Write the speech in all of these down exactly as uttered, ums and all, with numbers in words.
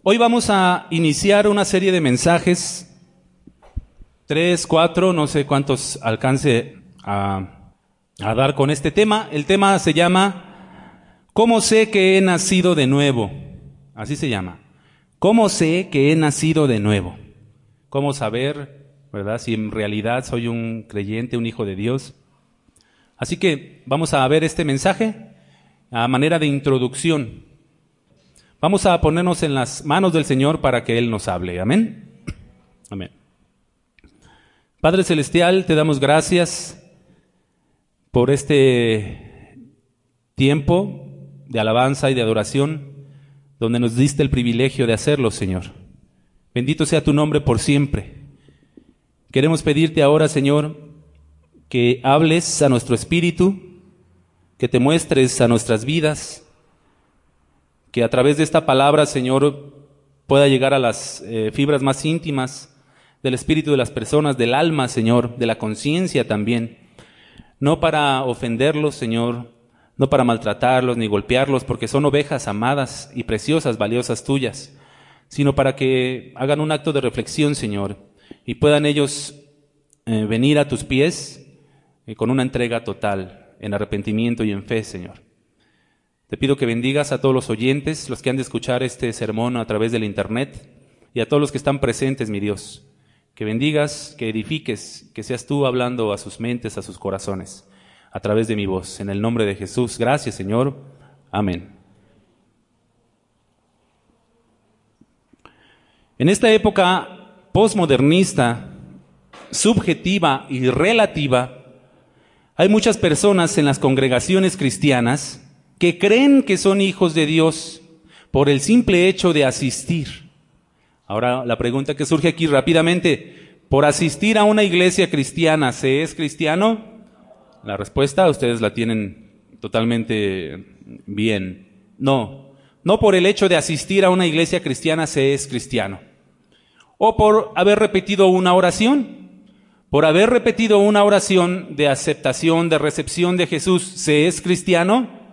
Hoy vamos a iniciar una serie de mensajes, tres, cuatro, no sé cuántos alcance a, a dar con este tema. El tema se llama ¿Cómo sé que he nacido de nuevo? Así se llama. ¿Cómo sé que he nacido de nuevo? ¿Cómo saber, verdad, si en realidad soy un creyente, un hijo de Dios? Así que vamos a ver este mensaje a manera de introducción. Vamos a ponernos en las manos del Señor para que Él nos hable. Amén. Amén. Padre Celestial, te damos gracias por este tiempo de alabanza y de adoración, donde nos diste el privilegio de hacerlo, Señor. Bendito sea tu nombre por siempre. Queremos pedirte ahora, Señor, que hables a nuestro espíritu, que te muestres a nuestras vidas, que a través de esta palabra, Señor, pueda llegar a las eh, fibras más íntimas del espíritu de las personas, del alma, Señor, de la conciencia también. No para ofenderlos, Señor, no para maltratarlos ni golpearlos, porque son ovejas amadas y preciosas, valiosas tuyas, sino para que hagan un acto de reflexión, Señor, y puedan ellos eh, venir a tus pies eh, con una entrega total, en arrepentimiento y en fe, Señor. Te pido que bendigas a todos los oyentes, los que han de escuchar este sermón a través del internet, y a todos los que están presentes, mi Dios. Que bendigas, que edifiques, que seas tú hablando a sus mentes, a sus corazones, a través de mi voz. En el nombre de Jesús, gracias, Señor. Amén. En esta época posmodernista, subjetiva y relativa, hay muchas personas en las congregaciones cristianas que creen que son hijos de Dios por el simple hecho de asistir. Ahora, la pregunta que surge aquí rápidamente, ¿por asistir a una iglesia cristiana se es cristiano? La respuesta ustedes la tienen totalmente bien. No, no por el hecho de asistir a una iglesia cristiana se es cristiano. O por haber repetido una oración. Por haber repetido una oración de aceptación, de recepción de Jesús, ¿se es cristiano?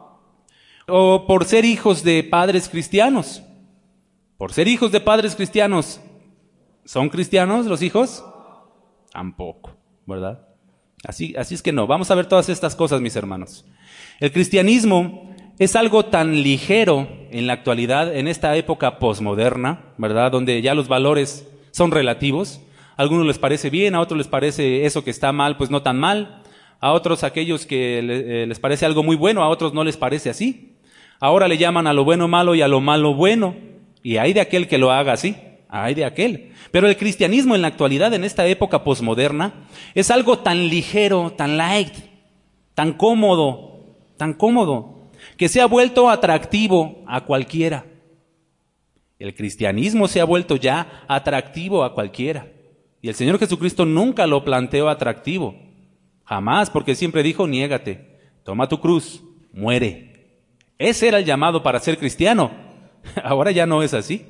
O por ser hijos de padres cristianos. Por ser hijos de padres cristianos, ¿son cristianos los hijos? Tampoco, ¿verdad? Así, así es que no. Vamos a ver todas estas cosas, mis hermanos. El cristianismo es algo tan ligero en la actualidad, en esta época posmoderna, ¿verdad? Donde ya los valores son relativos. A algunos les parece bien, a otros les parece eso que está mal, pues no tan mal. A otros aquellos que eh, les parece algo muy bueno, a otros no les parece así. Ahora le llaman a lo bueno malo y a lo malo bueno. Y hay de aquel que lo haga así, hay de aquel. Pero el cristianismo en la actualidad, en esta época posmoderna, es algo tan ligero, tan light, tan cómodo, tan cómodo, que se ha vuelto atractivo a cualquiera. El cristianismo se ha vuelto ya atractivo a cualquiera. Y el Señor Jesucristo nunca lo planteó atractivo. Jamás, porque siempre dijo, niégate, toma tu cruz, muere. Ese era el llamado para ser cristiano. Ahora ya no es así.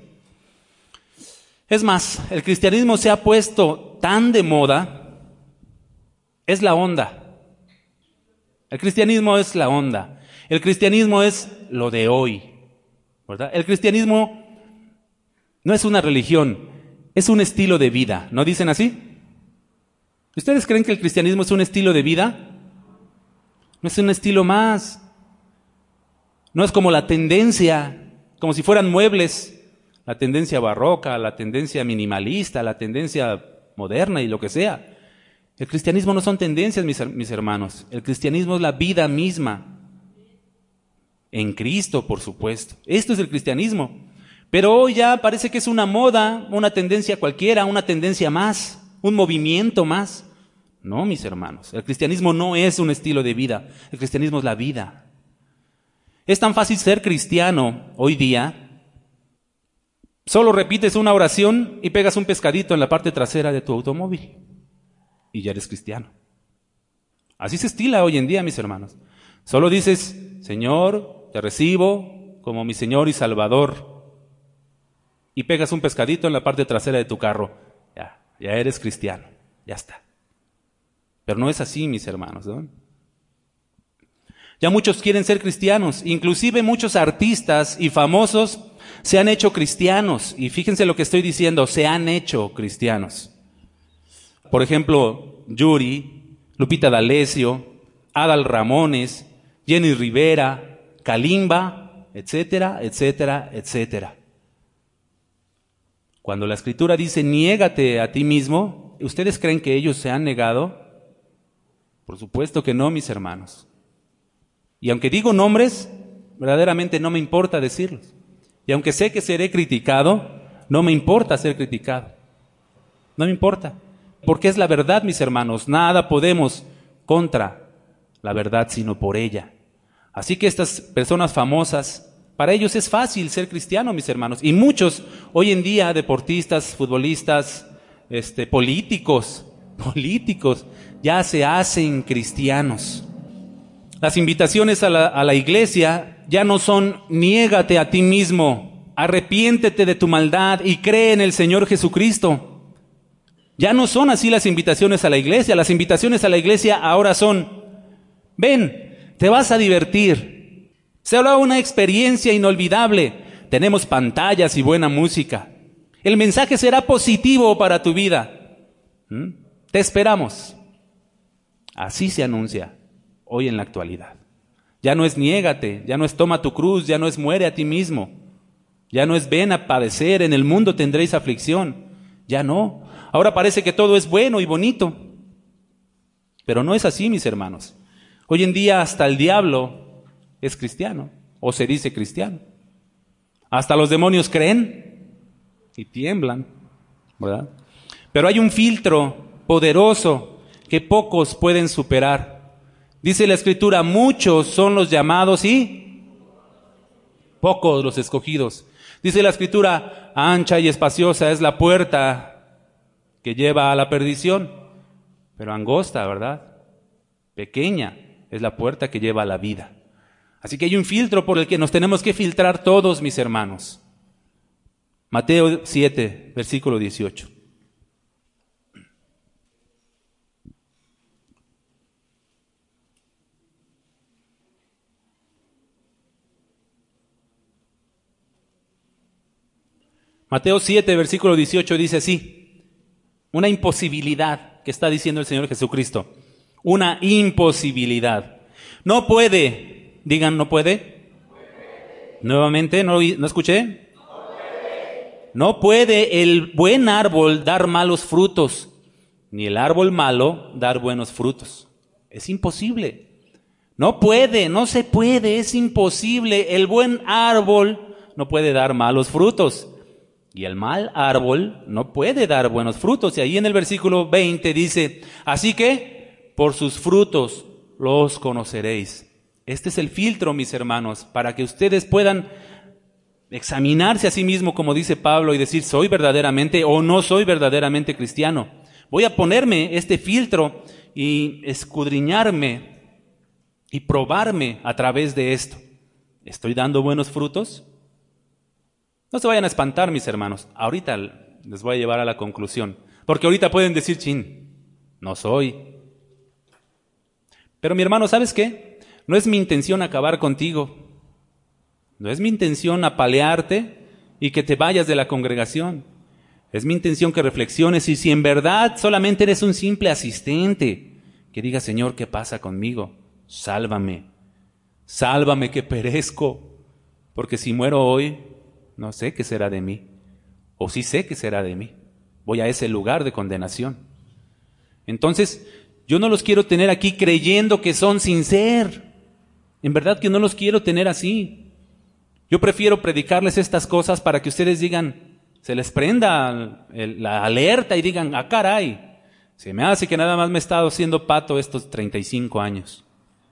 Es más, el cristianismo se ha puesto tan de moda, es la onda. El cristianismo es la onda. El cristianismo es lo de hoy, ¿verdad? El cristianismo no es una religión, es un estilo de vida. ¿No dicen así? ¿Ustedes creen que el cristianismo es un estilo de vida? No es un estilo más. No es como la tendencia, como si fueran muebles, la tendencia barroca, la tendencia minimalista, la tendencia moderna y lo que sea. El cristianismo no son tendencias, mis, mis hermanos. El cristianismo es la vida misma. En Cristo, por supuesto. Esto es el cristianismo. Pero hoy ya parece que es una moda, una tendencia cualquiera, una tendencia más, un movimiento más. No, mis hermanos, el cristianismo no es un estilo de vida, el cristianismo es la vida. Es tan fácil ser cristiano hoy día, solo repites una oración y pegas un pescadito en la parte trasera de tu automóvil y ya eres cristiano. Así se estila hoy en día, mis hermanos. Solo dices, Señor, te recibo como mi Señor y Salvador, y pegas un pescadito en la parte trasera de tu carro. Ya, ya eres cristiano, ya está. Pero no es así, mis hermanos, ¿no? Ya muchos quieren ser cristianos, inclusive muchos artistas y famosos se han hecho cristianos. Y fíjense lo que estoy diciendo, se han hecho cristianos. Por ejemplo, Yuri, Lupita D'Alessio, Adal Ramones, Jenny Rivera, Kalimba, etcétera, etcétera, etcétera. Cuando la Escritura dice, niégate a ti mismo, ¿ustedes creen que ellos se han negado? Por supuesto que no, mis hermanos. Y aunque digo nombres, verdaderamente no me importa decirlos. Y aunque sé que seré criticado, no me importa ser criticado. No me importa. Porque es la verdad, mis hermanos. Nada podemos contra la verdad, sino por ella. Así que estas personas famosas, para ellos es fácil ser cristiano, mis hermanos. Y muchos, hoy en día, deportistas, futbolistas, este, políticos, políticos, ya se hacen cristianos. Las invitaciones a la, a la iglesia ya no son, niégate a ti mismo, arrepiéntete de tu maldad y cree en el Señor Jesucristo. Ya no son así las invitaciones a la iglesia. Las invitaciones a la iglesia ahora son, ven, te vas a divertir. Se habla de una experiencia inolvidable. Tenemos pantallas y buena música. El mensaje será positivo para tu vida. ¿Mm? Te esperamos. Así se anuncia hoy en la actualidad. Ya no es niégate, ya no es toma tu cruz, ya no es muere a ti mismo. Ya no es ven a padecer, en el mundo tendréis aflicción. Ya no. Ahora parece que todo es bueno y bonito. Pero no es así, mis hermanos. Hoy en día hasta el diablo es cristiano, o se dice cristiano. Hasta los demonios creen y tiemblan, ¿verdad? Pero hay un filtro poderoso que pocos pueden superar. Dice la Escritura, muchos son los llamados y pocos los escogidos. Dice la Escritura, ancha y espaciosa es la puerta que lleva a la perdición, pero angosta, ¿verdad? Pequeña es la puerta que lleva a la vida. Así que hay un filtro por el que nos tenemos que filtrar todos, mis hermanos. Mateo siete, versículo dieciocho. Mateo siete, versículo dieciocho dice así. Una imposibilidad que está diciendo el Señor Jesucristo. Una imposibilidad. No puede, digan, ¿no puede? puede. Nuevamente, ¿no, no escuché? No puede. No puede el buen árbol dar malos frutos, ni el árbol malo dar buenos frutos. Es imposible. No puede, no se puede, es imposible. El buen árbol no puede dar malos frutos. Y el mal árbol no puede dar buenos frutos. Y ahí en el versículo veinte dice, así que por sus frutos los conoceréis. Este es el filtro, mis hermanos, para que ustedes puedan examinarse a sí mismos, como dice Pablo, y decir, ¿soy verdaderamente o no soy verdaderamente cristiano? Voy a ponerme este filtro y escudriñarme y probarme a través de esto. ¿Estoy dando buenos frutos? No se vayan a espantar, mis hermanos. Ahorita les voy a llevar a la conclusión. Porque ahorita pueden decir, chin, no soy. Pero mi hermano, ¿sabes qué? No es mi intención acabar contigo. No es mi intención apalearte y que te vayas de la congregación. Es mi intención que reflexiones y si en verdad solamente eres un simple asistente, que digas, Señor, ¿qué pasa conmigo? Sálvame. Sálvame que perezco. Porque si muero hoy, no sé qué será de mí, o sí sé qué será de mí. Voy a ese lugar de condenación. Entonces, yo no los quiero tener aquí creyendo que son sin ser. En verdad que no los quiero tener así. Yo prefiero predicarles estas cosas para que ustedes digan, se les prenda el, la alerta y digan, ah, caray, se me hace que nada más me he estado haciendo pato estos treinta y cinco años.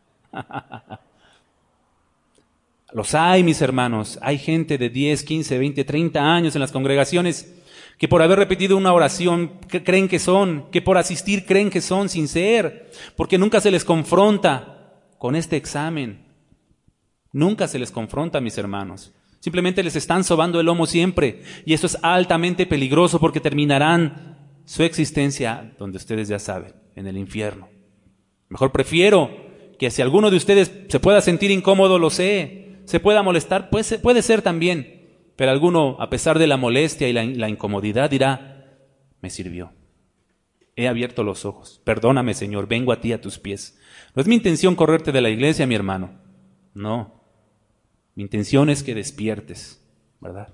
Los hay, mis hermanos. Hay gente de diez, quince, veinte, treinta años en las congregaciones que por haber repetido una oración que creen que son, que por asistir creen que son sin ser, porque nunca se les confronta con este examen. Nunca se les confronta, mis hermanos. Simplemente les están sobando el lomo siempre. Y eso es altamente peligroso porque terminarán su existencia donde ustedes ya saben, en el infierno. Mejor prefiero que si alguno de ustedes se pueda sentir incómodo, lo sé, se pueda molestar, pues puede ser también, Pero alguno, a pesar de la molestia y la, la incomodidad, dirá, me sirvió. He abierto los ojos. Perdóname, Señor, vengo a ti a tus pies. No es mi intención correrte de la iglesia, mi hermano. No. Mi intención es que despiertes, ¿verdad?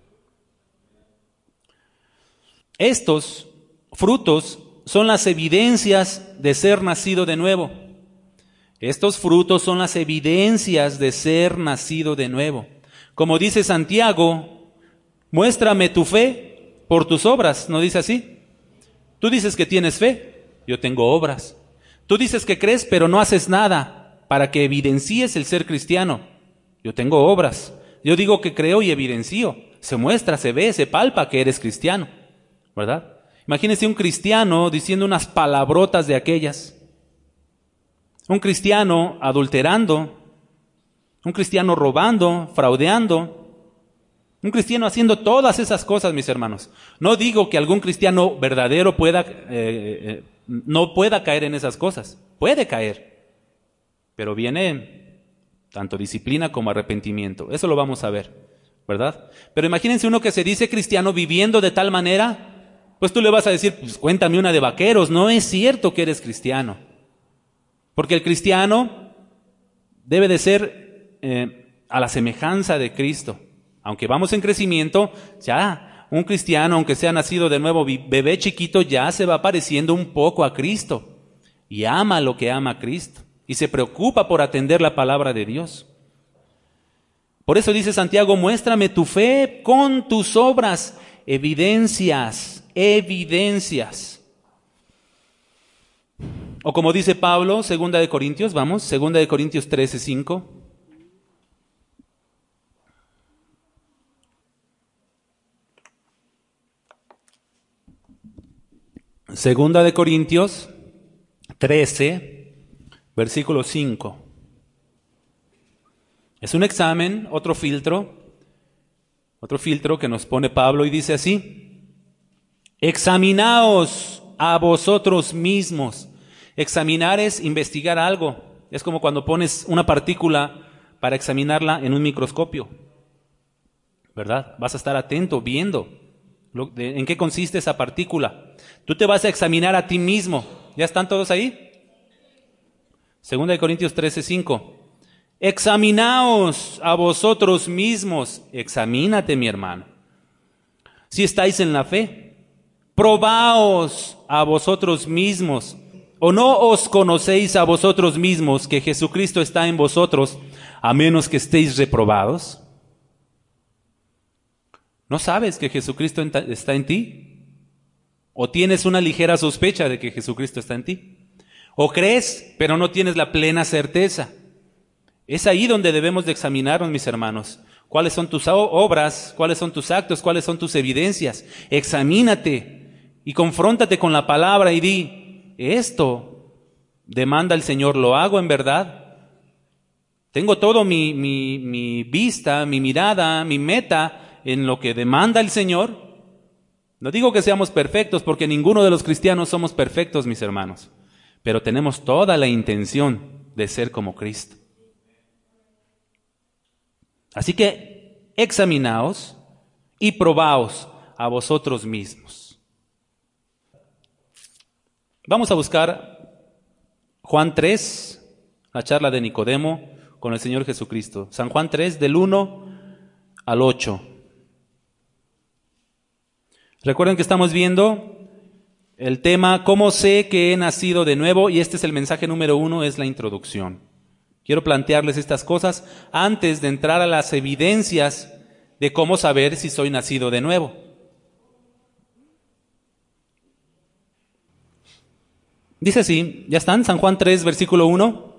Estos frutos son las evidencias de ser nacido de nuevo. Estos frutos son las evidencias de ser nacido de nuevo. Como dice Santiago, muéstrame tu fe por tus obras, ¿no dice así? Tú dices que tienes fe, yo tengo obras. Tú dices que crees, pero no haces nada para que evidencies el ser cristiano. Yo tengo obras. Yo digo que creo y evidencio. Se muestra, se ve, se palpa que eres cristiano, ¿verdad? Imagínese un cristiano diciendo unas palabrotas de aquellas. Un cristiano adulterando. Un cristiano robando, fraudeando. Un cristiano haciendo todas esas cosas, mis hermanos. No digo que algún cristiano verdadero pueda, eh, eh, no pueda caer en esas cosas. Puede caer. Pero viene tanto disciplina como arrepentimiento. Eso lo vamos a ver, ¿verdad? Pero imagínense uno que se dice cristiano viviendo de tal manera, pues tú le vas a decir, pues cuéntame una de vaqueros. No es cierto que eres cristiano. Porque el cristiano debe de ser eh, a la semejanza de Cristo. Aunque vamos en crecimiento, ya un cristiano, aunque sea nacido de nuevo, bebé chiquito, ya se va pareciendo un poco a Cristo. Y ama lo que ama a Cristo. Y se preocupa por atender la palabra de Dios. Por eso dice Santiago, muéstrame tu fe con tus obras. Evidencias, evidencias. O como dice Pablo, segunda de Corintios, vamos, segunda de Corintios trece, cinco. Segunda de Corintios trece, versículo cinco. Es un examen, otro filtro, otro filtro que nos pone Pablo y dice así: examinaos a vosotros mismos. Examinar es investigar algo. Es como cuando pones una partícula para examinarla en un microscopio, ¿verdad? Vas a estar atento, viendo en qué consiste esa partícula. Tú te vas a examinar a ti mismo. ¿Ya están todos ahí? Segunda de Corintios trece, cinco. Examinaos a vosotros mismos. Examínate, mi hermano. Si estáis en la fe, probaos a vosotros mismos. ¿O no os conocéis a vosotros mismos que Jesucristo está en vosotros, a menos que estéis reprobados? ¿No sabes que Jesucristo está en ti? ¿O tienes una ligera sospecha de que Jesucristo está en ti? ¿O crees, pero no tienes la plena certeza? Es ahí donde debemos de examinarnos, mis hermanos. ¿Cuáles son tus obras? ¿Cuáles son tus actos? ¿Cuáles son tus evidencias? Examínate y confróntate con la palabra y di, esto demanda el Señor, ¿lo hago en verdad? Tengo todo mi, mi, mi vista, mi mirada, mi meta en lo que demanda el Señor. No digo que seamos perfectos, porque ninguno de los cristianos somos perfectos, mis hermanos. Pero tenemos toda la intención de ser como Cristo. Así que examinaos y probaos a vosotros mismos. Vamos a buscar Juan tres, la charla de Nicodemo con el Señor Jesucristo. San Juan tres, del uno al ocho. Recuerden que estamos viendo el tema, ¿cómo sé que he nacido de nuevo? Y este es el mensaje número uno, es la introducción. Quiero plantearles estas cosas antes de entrar a las evidencias de cómo saber si soy nacido de nuevo. Dice así, ¿ya están? San Juan tres, versículo uno.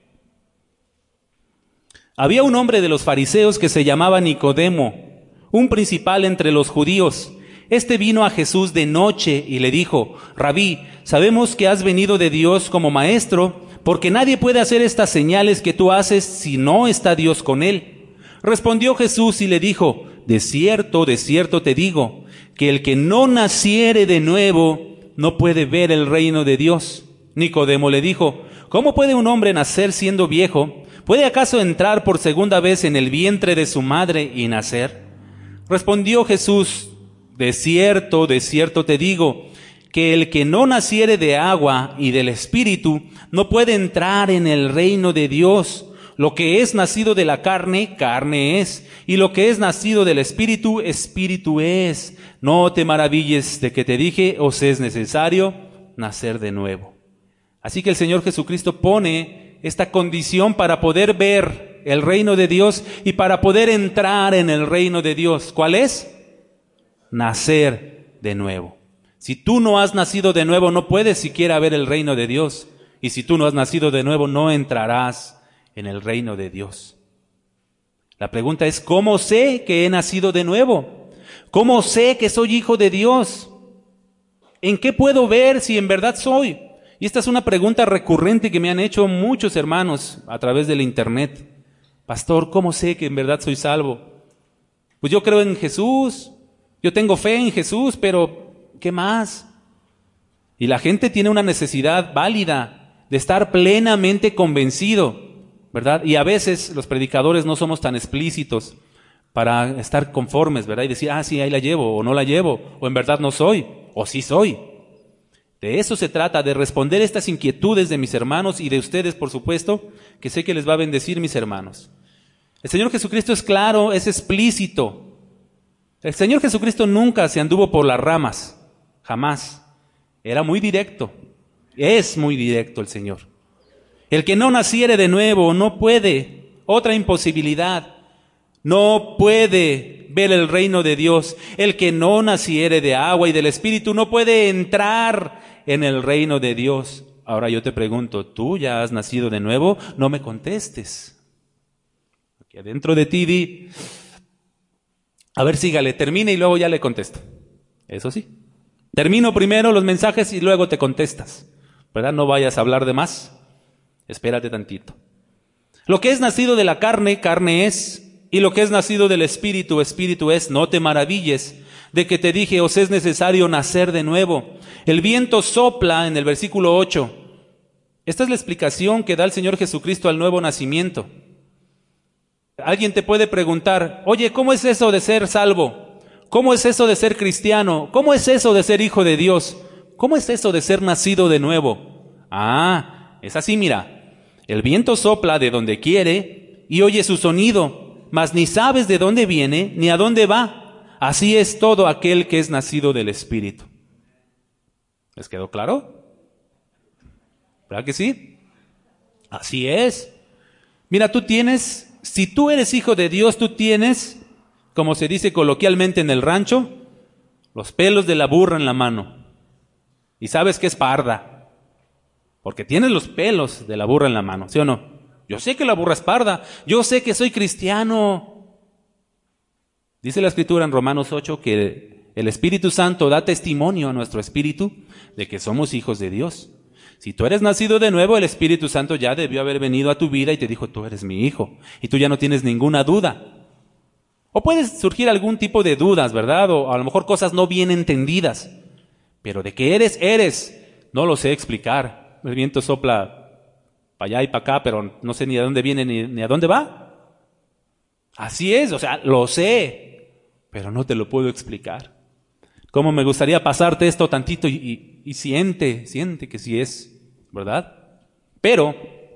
Había un hombre de los fariseos que se llamaba Nicodemo, un principal entre los judíos. Este vino a Jesús de noche y le dijo, Rabí, sabemos que has venido de Dios como maestro, porque nadie puede hacer estas señales que tú haces si no está Dios con él. Respondió Jesús y le dijo, de cierto, de cierto te digo, que el que no naciere de nuevo no puede ver el reino de Dios. Nicodemo le dijo, ¿cómo puede un hombre nacer siendo viejo? ¿Puede acaso entrar por segunda vez en el vientre de su madre y nacer? Respondió Jesús: de cierto, de cierto te digo, que el que no naciere de agua y del Espíritu no puede entrar en el reino de Dios. Lo que es nacido de la carne, carne es, y lo que es nacido del Espíritu, Espíritu es. No te maravilles de que te dije, os es necesario nacer de nuevo. Así que el Señor Jesucristo pone esta condición para poder ver el reino de Dios y para poder entrar en el reino de Dios. ¿Cuál es? Nacer de nuevo. Si tú no has nacido de nuevo, no puedes siquiera ver el reino de Dios. Y si tú no has nacido de nuevo, no entrarás en el reino de Dios. La pregunta es, ¿cómo sé que he nacido de nuevo? ¿Cómo sé que soy hijo de Dios? ¿En qué puedo ver si en verdad soy? Y esta es una pregunta recurrente que me han hecho muchos hermanos a través del internet. Pastor, ¿cómo sé que en verdad soy salvo? Pues yo creo en Jesús, yo tengo fe en Jesús, pero ¿qué más? Y la gente tiene una necesidad válida de estar plenamente convencido, ¿verdad? Y a veces los predicadores no somos tan explícitos para estar conformes, ¿verdad? Y decir, ah, sí, ahí la llevo, o no la llevo, o en verdad no soy, o sí soy. De eso se trata, de responder estas inquietudes de mis hermanos y de ustedes, por supuesto, que sé que les va a bendecir, mis hermanos. El Señor Jesucristo es claro, es explícito. El Señor Jesucristo nunca se anduvo por las ramas, jamás. Era muy directo, es muy directo el Señor. El que no naciere de nuevo no puede, otra imposibilidad, no puede ver el reino de Dios. El que no naciere de agua y del Espíritu no puede entrar en el reino de Dios. Ahora yo te pregunto, ¿tú ya has nacido de nuevo? No me contestes. Aquí adentro de ti di, a ver, sígale, termine y luego ya le contesto. Eso sí. Termino primero los mensajes y luego te contestas, ¿verdad? No vayas a hablar de más. Espérate tantito. Lo que es nacido de la carne, carne es, y lo que es nacido del Espíritu, Espíritu es. No te maravilles de que te dije, os es necesario nacer de nuevo. El viento sopla en el versículo ocho. Esta es la explicación que da el Señor Jesucristo al nuevo nacimiento. Alguien te puede preguntar, oye, ¿cómo es eso de ser salvo? ¿Cómo es eso de ser cristiano? ¿Cómo es eso de ser hijo de Dios? ¿Cómo es eso de ser nacido de nuevo? Ah, es así, mira. El viento sopla de donde quiere y oye su sonido, mas ni sabes de dónde viene ni a dónde va. Así es todo aquel que es nacido del Espíritu. ¿Les quedó claro? ¿Verdad que sí? Así es. Mira, tú tienes, si tú eres hijo de Dios, tú tienes, como se dice coloquialmente en el rancho, los pelos de la burra en la mano. Y sabes que es parda. Porque tienes los pelos de la burra en la mano, ¿sí o no? Yo sé que la burra es parda, yo sé que soy cristiano. Dice la Escritura en Romanos ocho que el Espíritu Santo da testimonio a nuestro espíritu de que somos hijos de Dios. Si tú eres nacido de nuevo, el Espíritu Santo ya debió haber venido a tu vida y te dijo, tú eres mi hijo, y tú ya no tienes ninguna duda. O puedes surgir algún tipo de dudas, ¿verdad? O a lo mejor cosas no bien entendidas. Pero de que eres, eres. No lo sé explicar. El viento sopla para allá y para acá, pero no sé ni a dónde viene ni, ni a dónde va. Así es, o sea, lo sé, pero no te lo puedo explicar. Cómo me gustaría pasarte esto tantito y, y, y siente, siente que sí es, ¿verdad? Pero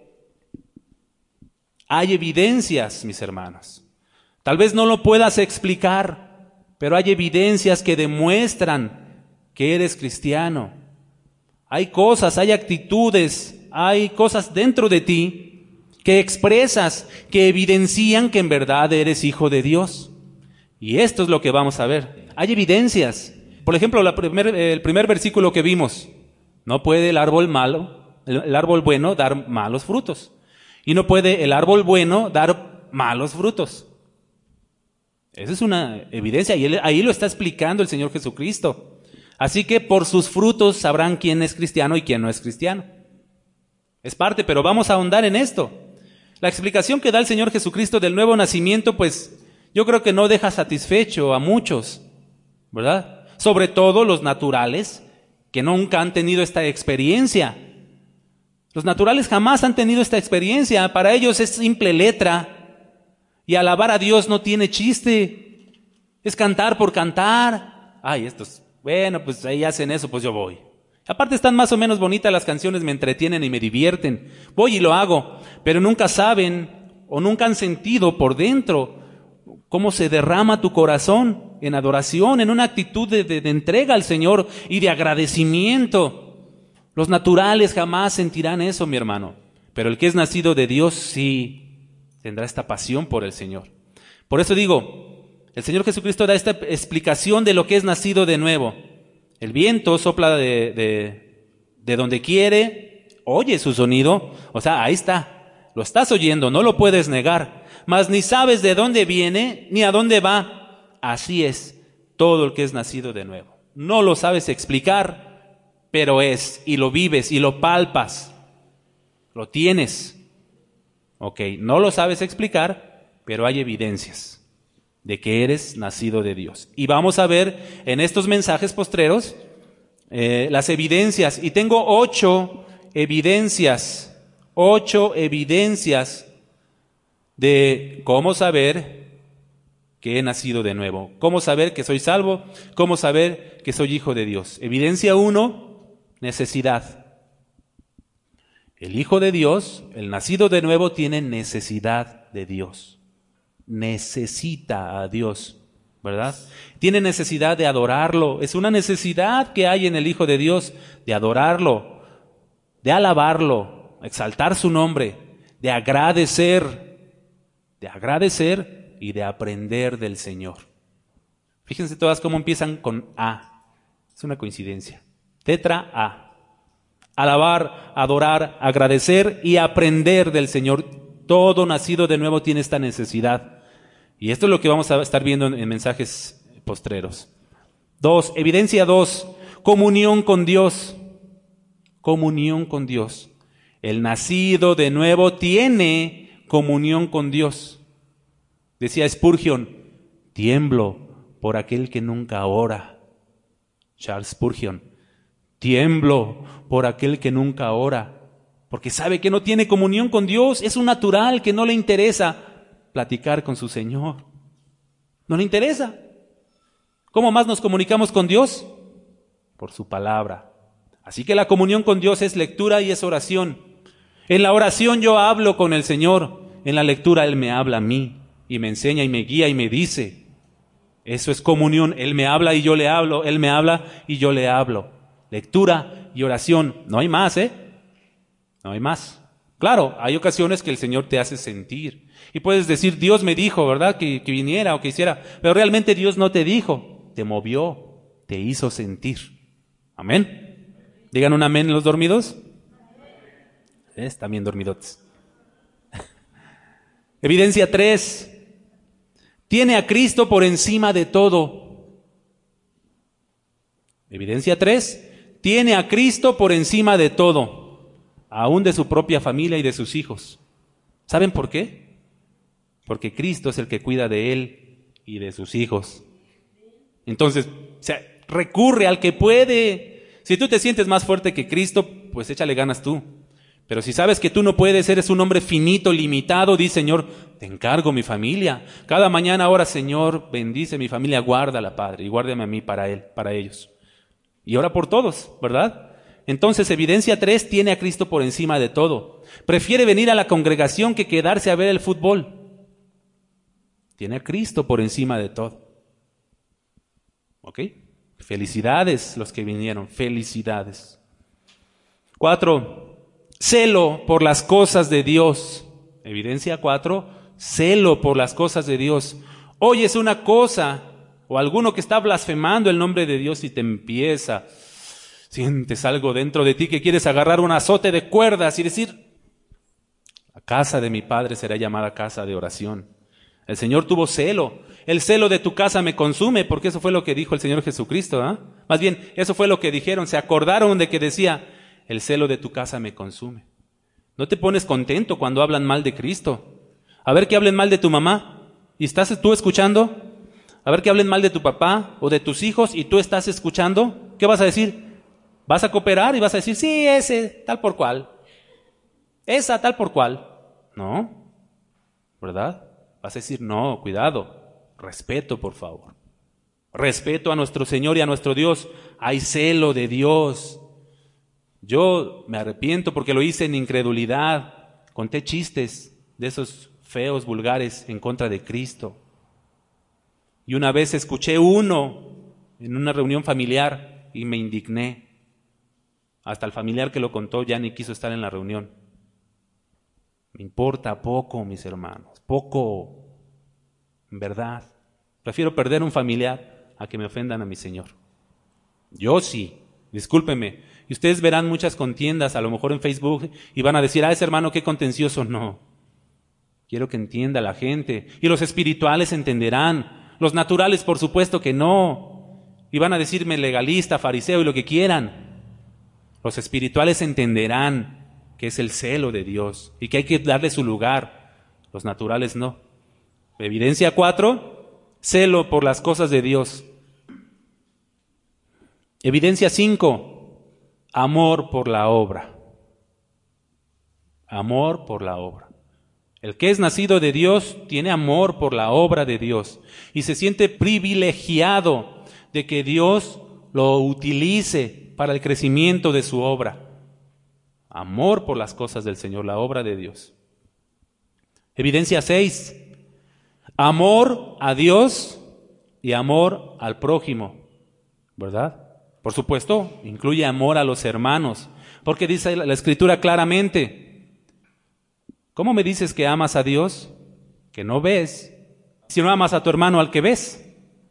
hay evidencias, mis hermanos. Tal vez no lo puedas explicar, pero hay evidencias que demuestran que eres cristiano. Hay cosas, hay actitudes, hay cosas dentro de ti que expresas, que evidencian que en verdad eres hijo de Dios. Y esto es lo que vamos a ver. Hay evidencias. Por ejemplo, la primer, el primer versículo que vimos. No puede el árbol malo, el, el árbol bueno dar malos frutos. Y no puede el árbol bueno dar malos frutos. Esa es una evidencia. Y él, ahí lo está explicando el Señor Jesucristo. Así que por sus frutos sabrán quién es cristiano y quién no es cristiano. Es parte, pero vamos a ahondar en esto. La explicación que da el Señor Jesucristo del nuevo nacimiento, pues yo creo que no deja satisfecho a muchos, ¿verdad? Sobre todo los naturales, que nunca han tenido esta experiencia. Los naturales jamás han tenido esta experiencia. Para ellos es simple letra y alabar a Dios no tiene chiste. Es cantar por cantar. Ay, estos, bueno, pues ahí hacen eso, pues yo voy. Aparte están más o menos bonitas las canciones, me entretienen y me divierten. Voy y lo hago, pero nunca saben o nunca han sentido por dentro cómo se derrama tu corazón en adoración, en una actitud de, de, de entrega al Señor y de agradecimiento. Los naturales jamás sentirán eso, mi hermano, pero el que es nacido de Dios sí tendrá esta pasión por el Señor. Por eso digo, el Señor Jesucristo da esta explicación de lo que es nacido de nuevo. El viento sopla de, de, de donde quiere, oye su sonido, o sea, ahí está, lo estás oyendo, no lo puedes negar, mas ni sabes de dónde viene ni a dónde va. Así es todo el que es nacido de nuevo. No lo sabes explicar, pero es, y lo vives, y lo palpas, lo tienes. Ok, no lo sabes explicar, pero hay evidencias de que eres nacido de Dios. Y vamos a ver en estos mensajes postreros eh, las evidencias. Y tengo ocho evidencias, ocho evidencias de cómo saber que he nacido de nuevo, cómo saber que soy salvo, cómo saber que soy hijo de Dios. Evidencia uno, necesidad. El hijo de Dios, el nacido de nuevo, tiene necesidad de Dios. Necesita a Dios, ¿verdad? Tiene necesidad de adorarlo. Es una necesidad que hay en el Hijo de Dios de adorarlo, de alabarlo, exaltar su nombre, de agradecer, de agradecer y de aprender del Señor. Fíjense todas cómo empiezan con A. Es una coincidencia. Tetra A. Alabar, adorar, agradecer y aprender del Señor. Todo nacido de nuevo tiene esta necesidad. Y esto es lo que vamos a estar viendo en, en mensajes postreros. Dos, evidencia dos, comunión con Dios. Comunión con Dios. El nacido de nuevo tiene comunión con Dios. Decía Spurgeon, tiemblo por aquel que nunca ora. Charles Spurgeon, tiemblo por aquel que nunca ora. Porque sabe que no tiene comunión con Dios, es un natural que no le interesa platicar con su Señor. No le interesa. ¿Cómo más nos comunicamos con Dios? Por su palabra. Así que la comunión con Dios es lectura y es oración. En la oración yo hablo con el Señor, en la lectura Él me habla a mí y me enseña y me guía y me dice. Eso es comunión, Él me habla y yo le hablo, Él me habla y yo le hablo. Lectura y oración, no hay más, ¿eh? No hay más. Claro, hay ocasiones que el Señor te hace sentir. Y puedes decir, Dios me dijo, ¿verdad? Que, que viniera o que hiciera. Pero realmente Dios no te dijo. Te movió, te hizo sentir. Amén. Digan un amén los dormidos. ¿Eh? Están bien dormidotes. Evidencia tres. Tiene a Cristo por encima de todo. Evidencia tres. Tiene a Cristo por encima de todo. Aún de su propia familia y de sus hijos. ¿Saben por qué? Porque Cristo es el que cuida de él y de sus hijos. Entonces, o sea, recurre al que puede. Si tú te sientes más fuerte que Cristo, pues échale ganas tú. Pero si sabes que tú no puedes, eres un hombre finito, limitado, di, Señor, te encargo mi familia. Cada mañana ahora, Señor, bendice mi familia, guárdala, Padre, y guárdame a mí para él, para ellos. Y ora por todos, ¿verdad? Entonces, evidencia tres, tiene a Cristo por encima de todo. Prefiere venir a la congregación que quedarse a ver el fútbol. Tiene a Cristo por encima de todo. ¿Ok? Felicidades los que vinieron, felicidades. Cuatro, celo por las cosas de Dios. Evidencia cuatro, celo por las cosas de Dios. Oyes una cosa o alguno que está blasfemando el nombre de Dios y te empieza... Sientes algo dentro de ti que quieres agarrar un azote de cuerdas y decir, la casa de mi Padre será llamada casa de oración. El Señor tuvo celo. El celo de tu casa me consume, porque eso fue lo que dijo el Señor Jesucristo. ¿eh? Más bien, eso fue lo que dijeron. Se acordaron de que decía, el celo de tu casa me consume. ¿No te pones contento cuando hablan mal de Cristo? A ver que hablen mal de tu mamá. ¿Y estás tú escuchando? A ver que hablen mal de tu papá o de tus hijos y tú estás escuchando. ¿Qué vas a decir? Vas a cooperar y vas a decir, sí, ese, tal por cual. Esa, tal por cual. No, ¿verdad? Vas a decir, no, cuidado, respeto, por favor. respeto a nuestro Señor y a nuestro Dios, hay celo de Dios. Yo me arrepiento porque lo hice en incredulidad, conté chistes de esos feos, vulgares en contra de Cristo. Y una vez escuché uno en una reunión familiar y me indigné. Hasta el familiar que lo contó ya ni quiso estar en la reunión. Me importa poco, mis hermanos, poco, en verdad. Prefiero perder un familiar a que me ofendan a mi Señor. Yo sí, discúlpeme. Y ustedes verán muchas contiendas, a lo mejor en Facebook, y van a decir, ah, ese hermano qué contencioso. No. Quiero que entienda la gente. Y los espirituales entenderán. Los naturales, por supuesto que no. Y van a decirme legalista, fariseo y lo que quieran. Los espirituales entenderán que es el celo de Dios y que hay que darle su lugar. Los naturales no. Evidencia cuatro, celo por las cosas de Dios. Evidencia cinco, amor por la obra. Amor por la obra. El que es nacido de Dios tiene amor por la obra de Dios y se siente privilegiado de que Dios lo utilice para el crecimiento de su obra. Amor por las cosas del Señor, la obra de Dios. Evidencia seis, amor a Dios y amor al prójimo, ¿verdad? Por supuesto, incluye amor a los hermanos, porque dice la Escritura claramente, ¿cómo me dices que amas a Dios que no ves, si no amas a tu hermano al que ves?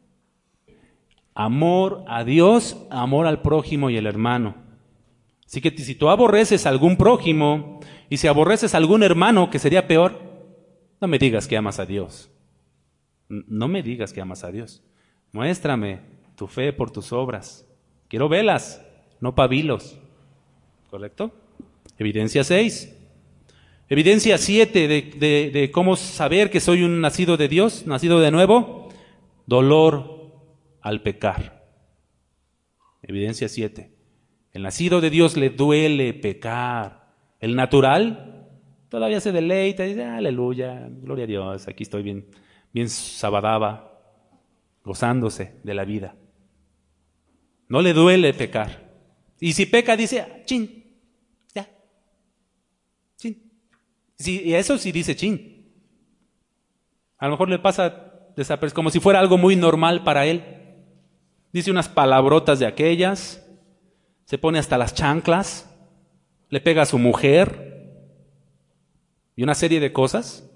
Amor a Dios, amor al prójimo y el hermano. Así que si tú aborreces a algún prójimo y si aborreces a algún hermano, que sería peor, no me digas que amas a Dios. No me digas que amas a Dios. Muéstrame tu fe por tus obras. Quiero velas, no pabilos. ¿Correcto? Evidencia seis. Evidencia siete de, de, de cómo saber que soy un nacido de Dios, nacido de nuevo. Dolor al pecar. Evidencia siete. El nacido de Dios le duele pecar. El natural todavía se deleita y dice, aleluya, gloria a Dios, aquí estoy bien, bien sabadaba, gozándose de la vida. No le duele pecar. Y si peca dice, chin, ya, chin. Sí, y eso sí dice chin. A lo mejor le pasa desapercibido, como si fuera algo muy normal para él. Dice unas palabrotas de aquellas, se pone hasta las chanclas, le pega a su mujer y una serie de cosas.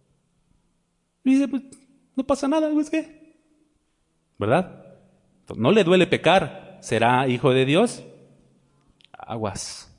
Y dice, pues no pasa nada, pues qué. ¿Verdad? No le duele pecar, ¿será hijo de Dios? Aguas.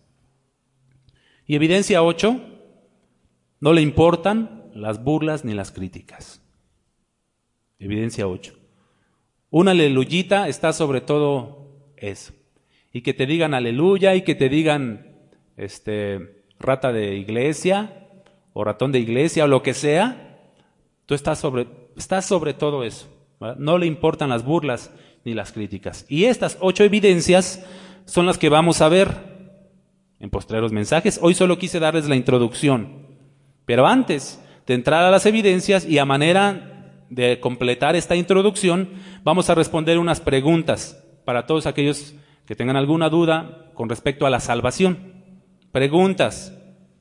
Y evidencia ocho, no le importan las burlas ni las críticas. Evidencia ocho. Una aleluyita está sobre todo eso. Y que te digan aleluya y que te digan este, rata de iglesia o ratón de iglesia o lo que sea, tú estás sobre, estás sobre todo eso, ¿verdad? No le importan las burlas ni las críticas. Y estas ocho evidencias son las que vamos a ver en postreros mensajes. Hoy solo quise darles la introducción, pero antes de entrar a las evidencias y a manera de completar esta introducción, vamos a responder unas preguntas para todos aquellos que tengan alguna duda con respecto a la salvación. Preguntas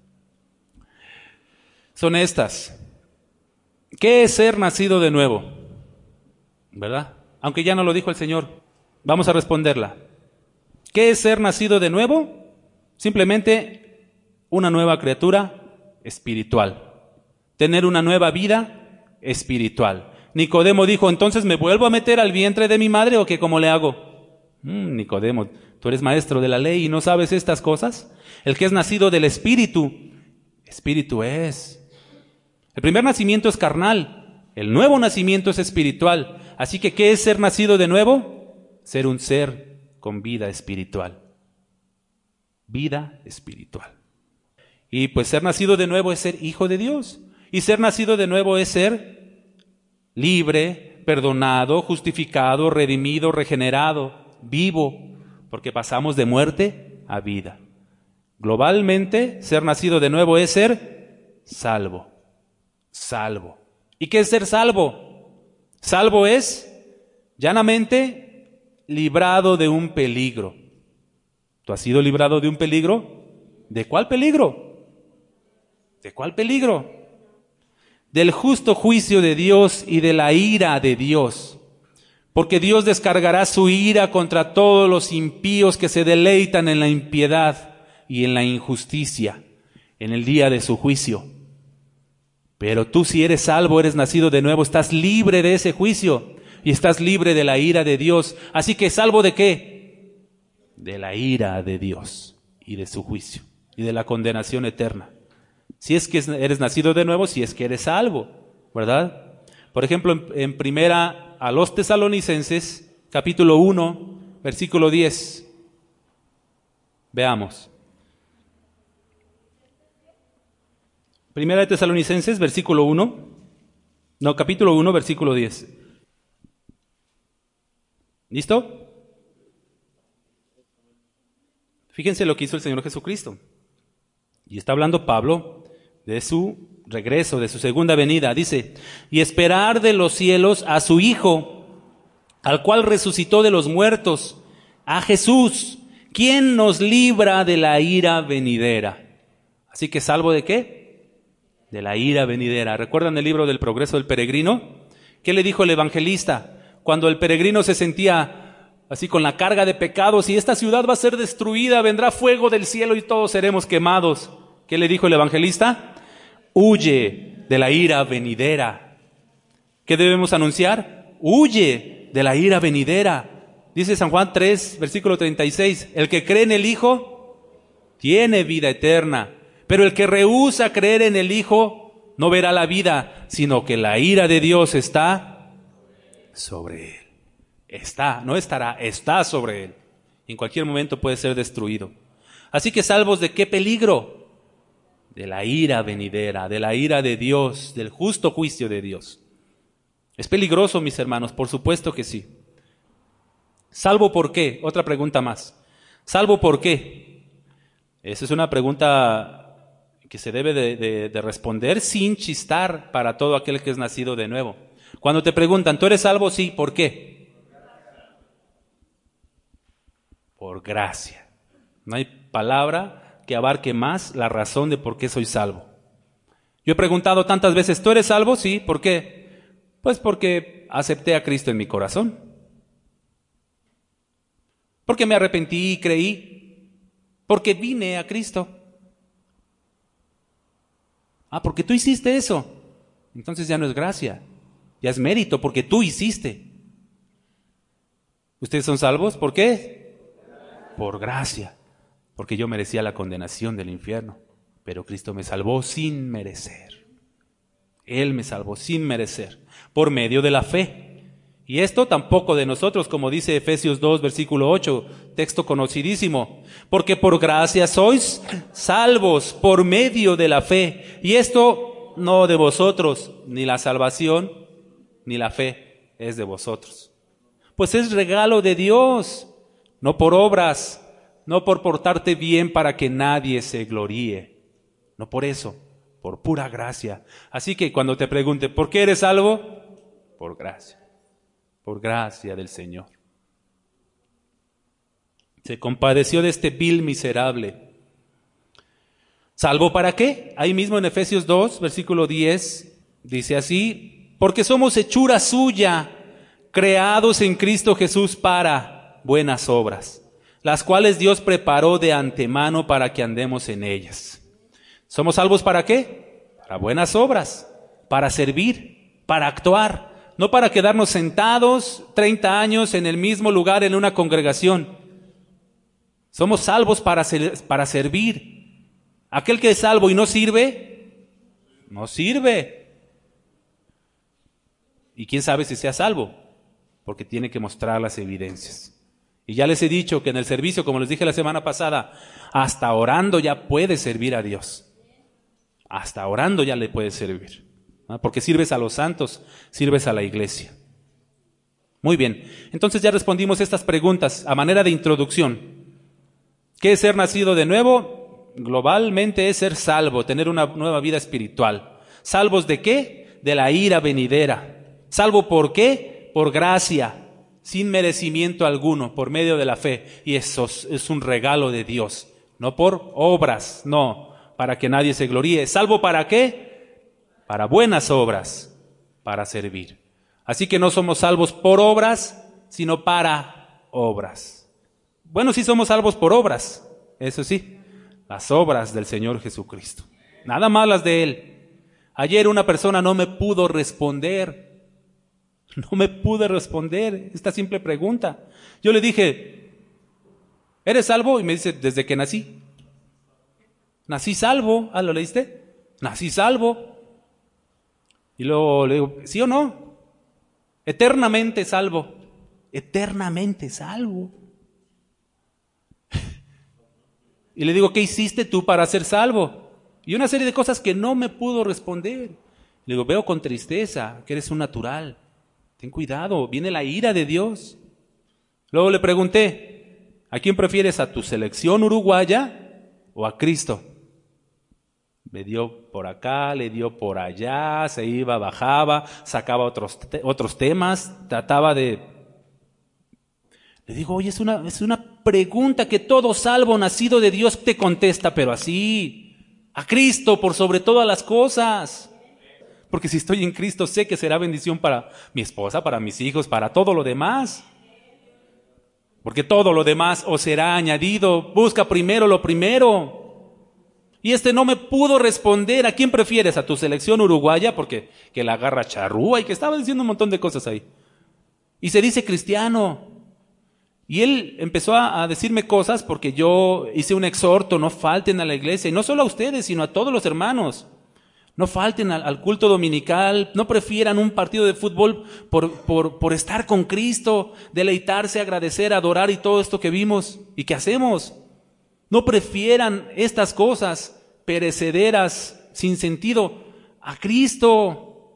son estas. ¿Qué es ser nacido de nuevo? ¿Verdad? Aunque ya no lo dijo el Señor, vamos a responderla. ¿Qué es ser nacido de nuevo? Simplemente una nueva criatura espiritual. Tener una nueva vida espiritual. Nicodemo dijo, entonces ¿me vuelvo a meter al vientre de mi madre o qué, cómo le hago? Mm, Nicodemo, tú eres maestro de la ley y no sabes estas cosas. El que es nacido del Espíritu, Espíritu es. El primer nacimiento es carnal, el nuevo nacimiento es espiritual. Así que, ¿qué es ser nacido de nuevo? Ser un ser con vida espiritual. Vida espiritual. Y pues ser nacido de nuevo es ser hijo de Dios. Y ser nacido de nuevo es ser libre, perdonado, justificado, redimido, regenerado, vivo, porque pasamos de muerte a vida. Globalmente, ser nacido de nuevo es ser salvo. Salvo. ¿Y qué es ser salvo? Salvo es Llanamente, librado de un peligro. ¿Tú has sido librado de un peligro? ¿De cuál peligro? ¿De cuál peligro? Del justo juicio de Dios y de la ira de Dios. Porque Dios descargará su ira contra todos los impíos que se deleitan en la impiedad y en la injusticia en el día de su juicio. Pero tú, si eres salvo, eres nacido de nuevo, estás libre de ese juicio y estás libre de la ira de Dios. Así que, ¿salvo de qué? De la ira de Dios y de su juicio y de la condenación eterna. Si es que eres nacido de nuevo, si es que eres salvo, ¿verdad? Por ejemplo, en, en primera a los Tesalonicenses, capítulo uno, versículo diez. Veamos. Primera de Tesalonicenses, versículo uno. No, capítulo uno, versículo diez. ¿Listo? Fíjense lo que hizo el Señor Jesucristo. Y está hablando Pablo de su regreso, de su segunda venida. Dice, y esperar de los cielos a su Hijo, al cual resucitó de los muertos, a Jesús, quien nos libra de la ira venidera. Así que, ¿salvo de qué? De la ira venidera. ¿Recuerdan el libro del progreso del peregrino? ¿Qué le dijo el evangelista? Cuando el peregrino se sentía así con la carga de pecados y esta ciudad va a ser destruida, vendrá fuego del cielo y todos seremos quemados. ¿Qué le dijo el evangelista? Huye de la ira venidera. ¿Qué debemos anunciar? Huye de la ira venidera. Dice San Juan tres, versículo treinta y seis, el que cree en el Hijo tiene vida eterna, pero el que rehúsa creer en el Hijo no verá la vida, sino que la ira de Dios está sobre él. Está, no estará, está sobre él. En cualquier momento puede ser destruido. Así que, ¿salvos de qué peligro? De la ira venidera, de la ira de Dios, del justo juicio de Dios. ¿Es peligroso, mis hermanos? Por supuesto que sí. ¿Salvo por qué? Otra pregunta más. ¿Salvo por qué? Esa es una pregunta que se debe de, de, de responder sin chistar para todo aquel que es nacido de nuevo. Cuando te preguntan, ¿tú eres salvo? Sí, ¿por qué? Por gracia. No hay palabra que abarque más la razón de por qué soy salvo. Yo he preguntado tantas veces, ¿tú eres salvo? Sí, ¿por qué? Pues porque acepté a Cristo en mi corazón. Porque me arrepentí y creí. Porque vine a Cristo. Ah, porque tú hiciste eso. Entonces ya no es gracia, ya es mérito, porque tú hiciste. ¿Ustedes son salvos? ¿Por qué? Por gracia, porque yo merecía la condenación del infierno, pero Cristo me salvó sin merecer. Él me salvó sin merecer, por medio de la fe. Y esto tampoco de nosotros, como dice Efesios dos, versículo ocho, texto conocidísimo. Porque por gracia sois salvos por medio de la fe. Y esto no de vosotros, ni la salvación, ni la fe es de vosotros. Pues es regalo de Dios, no por obras, no por portarte bien para que nadie se gloríe. No por eso, por pura gracia. Así que cuando te pregunte, ¿por qué eres salvo? Por gracia. Por gracia del Señor. Se compadeció de este vil miserable. ¿Salvo para qué? Ahí mismo en Efesios dos, versículo diez, dice así, porque somos hechura suya, creados en Cristo Jesús para buenas obras, las cuales Dios preparó de antemano para que andemos en ellas. ¿Somos salvos para qué? Para buenas obras, para servir, para actuar. No para quedarnos sentados treinta años en el mismo lugar en una congregación. Somos salvos para, ser, para servir. Aquel que es salvo y no sirve, no sirve. ¿Y quién sabe si sea salvo? Porque tiene que mostrar las evidencias. Y ya les he dicho que en el servicio, como les dije la semana pasada, hasta orando ya puedes servir a Dios. Hasta orando ya le puedes servir. Porque sirves a los santos, sirves a la iglesia. Muy bien, entonces ya respondimos estas preguntas a manera de introducción. ¿Qué es ser nacido de nuevo? Globalmente es ser salvo, tener una nueva vida espiritual. ¿Salvos de qué? De la ira venidera. ¿Salvo por qué? Por gracia. sin merecimiento alguno, por medio de la fe. Y eso es un regalo de Dios, no por obras, no, para que nadie se gloríe. ¿Salvo para qué? Para buenas obras, para servir. Así que no somos salvos por obras, sino para obras. Bueno, sí somos salvos por obras, eso sí, las obras del Señor Jesucristo. Nada más las de Él. Ayer una persona no me pudo responder, no me pude responder esta simple pregunta. Yo le dije, ¿eres salvo? Y me dice, desde que nací. Nací salvo. ¿Ah, lo leíste? Nací salvo. Y luego le digo, ¿sí o no? Eternamente salvo. Eternamente salvo. Y le digo, ¿qué hiciste tú para ser salvo? Y una serie de cosas que no me pudo responder. Le digo, veo con tristeza que eres un natural. Ten cuidado, viene la ira de Dios. Luego le pregunté, ¿a quién prefieres, a tu selección uruguaya o a Cristo? Me dio por acá, le dio por allá, se iba, bajaba, sacaba otros, te- otros temas, trataba de... Le digo, oye, es una, es una pregunta que todo salvo nacido de Dios te contesta, pero así, a Cristo por sobre todas las cosas. Porque si estoy en Cristo sé que será bendición para mi esposa, para mis hijos, para todo lo demás. Porque todo lo demás os será añadido. Busca primero lo primero. Y este no me pudo responder. ¿A quién prefieres? ¿A tu selección uruguaya? Porque que la agarra charrúa y que estaba diciendo un montón de cosas ahí. Y se dice cristiano. Y él empezó a, a decirme cosas porque yo hice un exhorto, no falten a la iglesia. Y no solo a ustedes, sino a todos los hermanos. No falten al, al culto dominical, no prefieran un partido de fútbol por, por, por estar con Cristo, deleitarse, agradecer, adorar y todo esto que vimos y que hacemos. No prefieran estas cosas perecederas, sin sentido, a Cristo.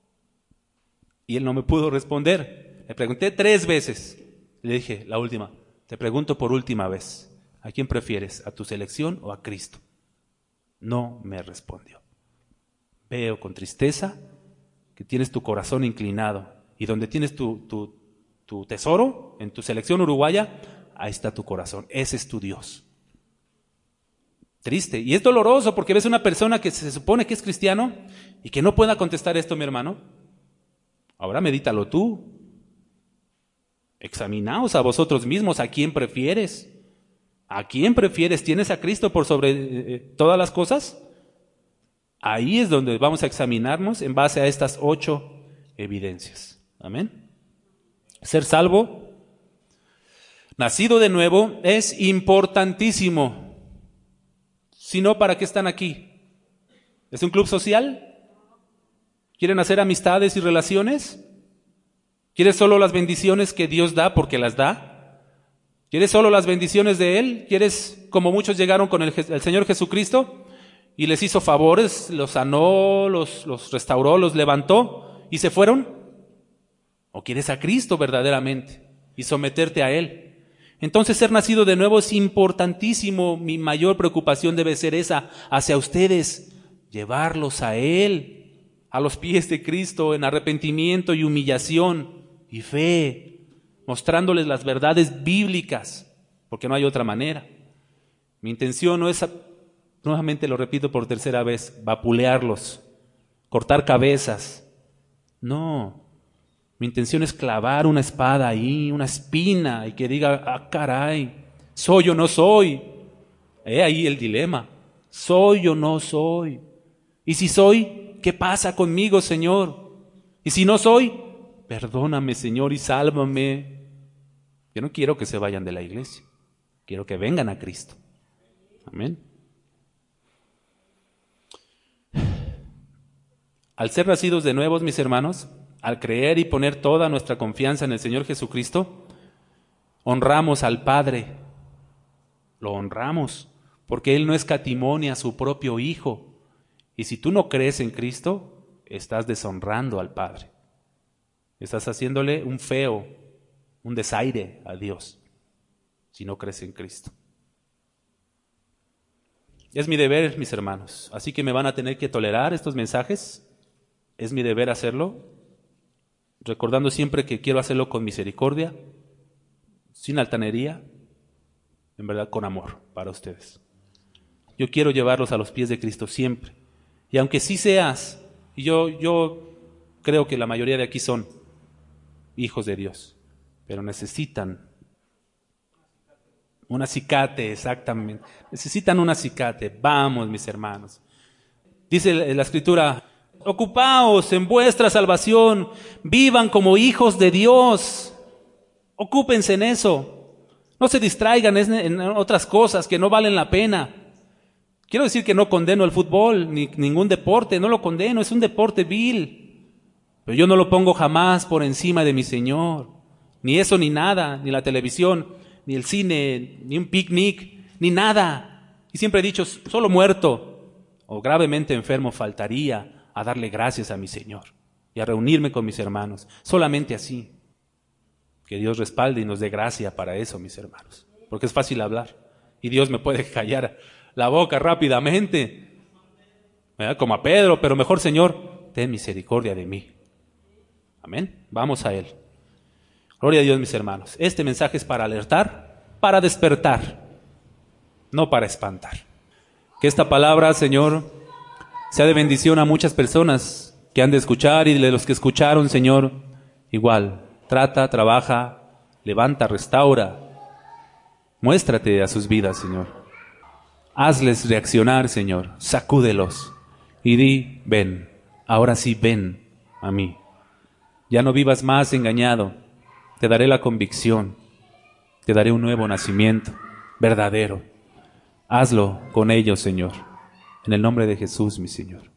Y él no me pudo responder. Le pregunté tres veces. Le dije, la última, te pregunto por última vez, ¿a quién prefieres? ¿A tu selección o a Cristo? No me respondió. Veo con tristeza que tienes tu corazón inclinado y donde tienes tu, tu, tu tesoro, en tu selección uruguaya, ahí está tu corazón, ese es tu Dios. Triste, y es doloroso porque ves una persona que se supone que es cristiano y que no pueda contestar esto, mi hermano. Ahora medítalo tú. Examinaos a vosotros mismos, ¿a quién prefieres? ¿A quién prefieres? ¿Tienes a Cristo por sobre eh, todas las cosas? Ahí es donde vamos a examinarnos en base a estas ocho evidencias. Amén. Ser salvo, nacido de nuevo, es importantísimo. Si no, ¿para qué están aquí? ¿Es un club social? ¿Quieren hacer amistades y relaciones? ¿Quieres solo las bendiciones que Dios da porque las da? ¿Quieres solo las bendiciones de Él? ¿Quieres, como muchos llegaron con el, el Señor Jesucristo y les hizo favores, los sanó, los, los restauró, los levantó y se fueron? ¿O quieres a Cristo verdaderamente y someterte a Él? Entonces ser nacido de nuevo es importantísimo. Mi mayor preocupación debe ser esa, hacia ustedes, llevarlos a Él, a los pies de Cristo en arrepentimiento y humillación y fe, mostrándoles las verdades bíblicas, porque no hay otra manera. Mi intención no es, nuevamente lo repito por tercera vez, vapulearlos, cortar cabezas. No, mi intención es clavar una espada ahí, una espina, y que diga, ah, caray, ¿soy o no soy? He ahí el dilema, ¿soy o no soy? Y si soy, ¿qué pasa conmigo, Señor? Y si no soy, perdóname, Señor, y sálvame. Yo no quiero que se vayan de la iglesia, quiero que vengan a Cristo. Amén. Al ser nacidos de nuevos, mis hermanos, al creer y poner toda nuestra confianza en el Señor Jesucristo, honramos al Padre, lo honramos, porque Él no escatimó a su propio Hijo. Y si tú no crees en Cristo, estás deshonrando al Padre. Estás haciéndole un feo, un desaire a Dios, si no crees en Cristo. Es mi deber, mis hermanos, así que me van a tener que tolerar estos mensajes. Es mi deber hacerlo. recordando siempre que quiero hacerlo con misericordia, sin altanería, en verdad con amor para ustedes. Yo quiero llevarlos a los pies de Cristo siempre. Y aunque sí seas, y yo, yo creo que la mayoría de aquí son hijos de Dios, pero necesitan un acicate, exactamente. Necesitan un acicate. Vamos, mis hermanos. Dice la Escritura, ocupaos en vuestra salvación, vivan como hijos de Dios. Ocúpense en eso. No se distraigan en otras cosas que no valen la pena. Quiero decir que no condeno el fútbol, ni ningún deporte, no lo condeno, es un deporte vil. Pero yo no lo pongo jamás por encima de mi Señor. Ni eso ni nada, ni la televisión, ni el cine, ni un picnic, ni nada. Y siempre he dicho, solo muerto o gravemente enfermo faltaría a darle gracias a mi Señor y a reunirme con mis hermanos. Solamente así. Que Dios respalde y nos dé gracia para eso, mis hermanos. Porque es fácil hablar y Dios me puede callar la boca rápidamente, ¿verdad? Como a Pedro, pero mejor, Señor, ten misericordia de mí. Amén. Vamos a Él. Gloria a Dios, mis hermanos. Este mensaje es para alertar, para despertar, no para espantar. Que esta palabra, Señor, sea de bendición a muchas personas que han de escuchar, y de los que escucharon, Señor, igual, trata, trabaja, levanta, restaura, muéstrate a sus vidas, Señor. Hazles reaccionar, Señor, sacúdelos y di, ven, ahora sí ven a mí. Ya no vivas más engañado, te daré la convicción, te daré un nuevo nacimiento, verdadero. Hazlo con ellos, Señor, en el nombre de Jesús, mi Señor.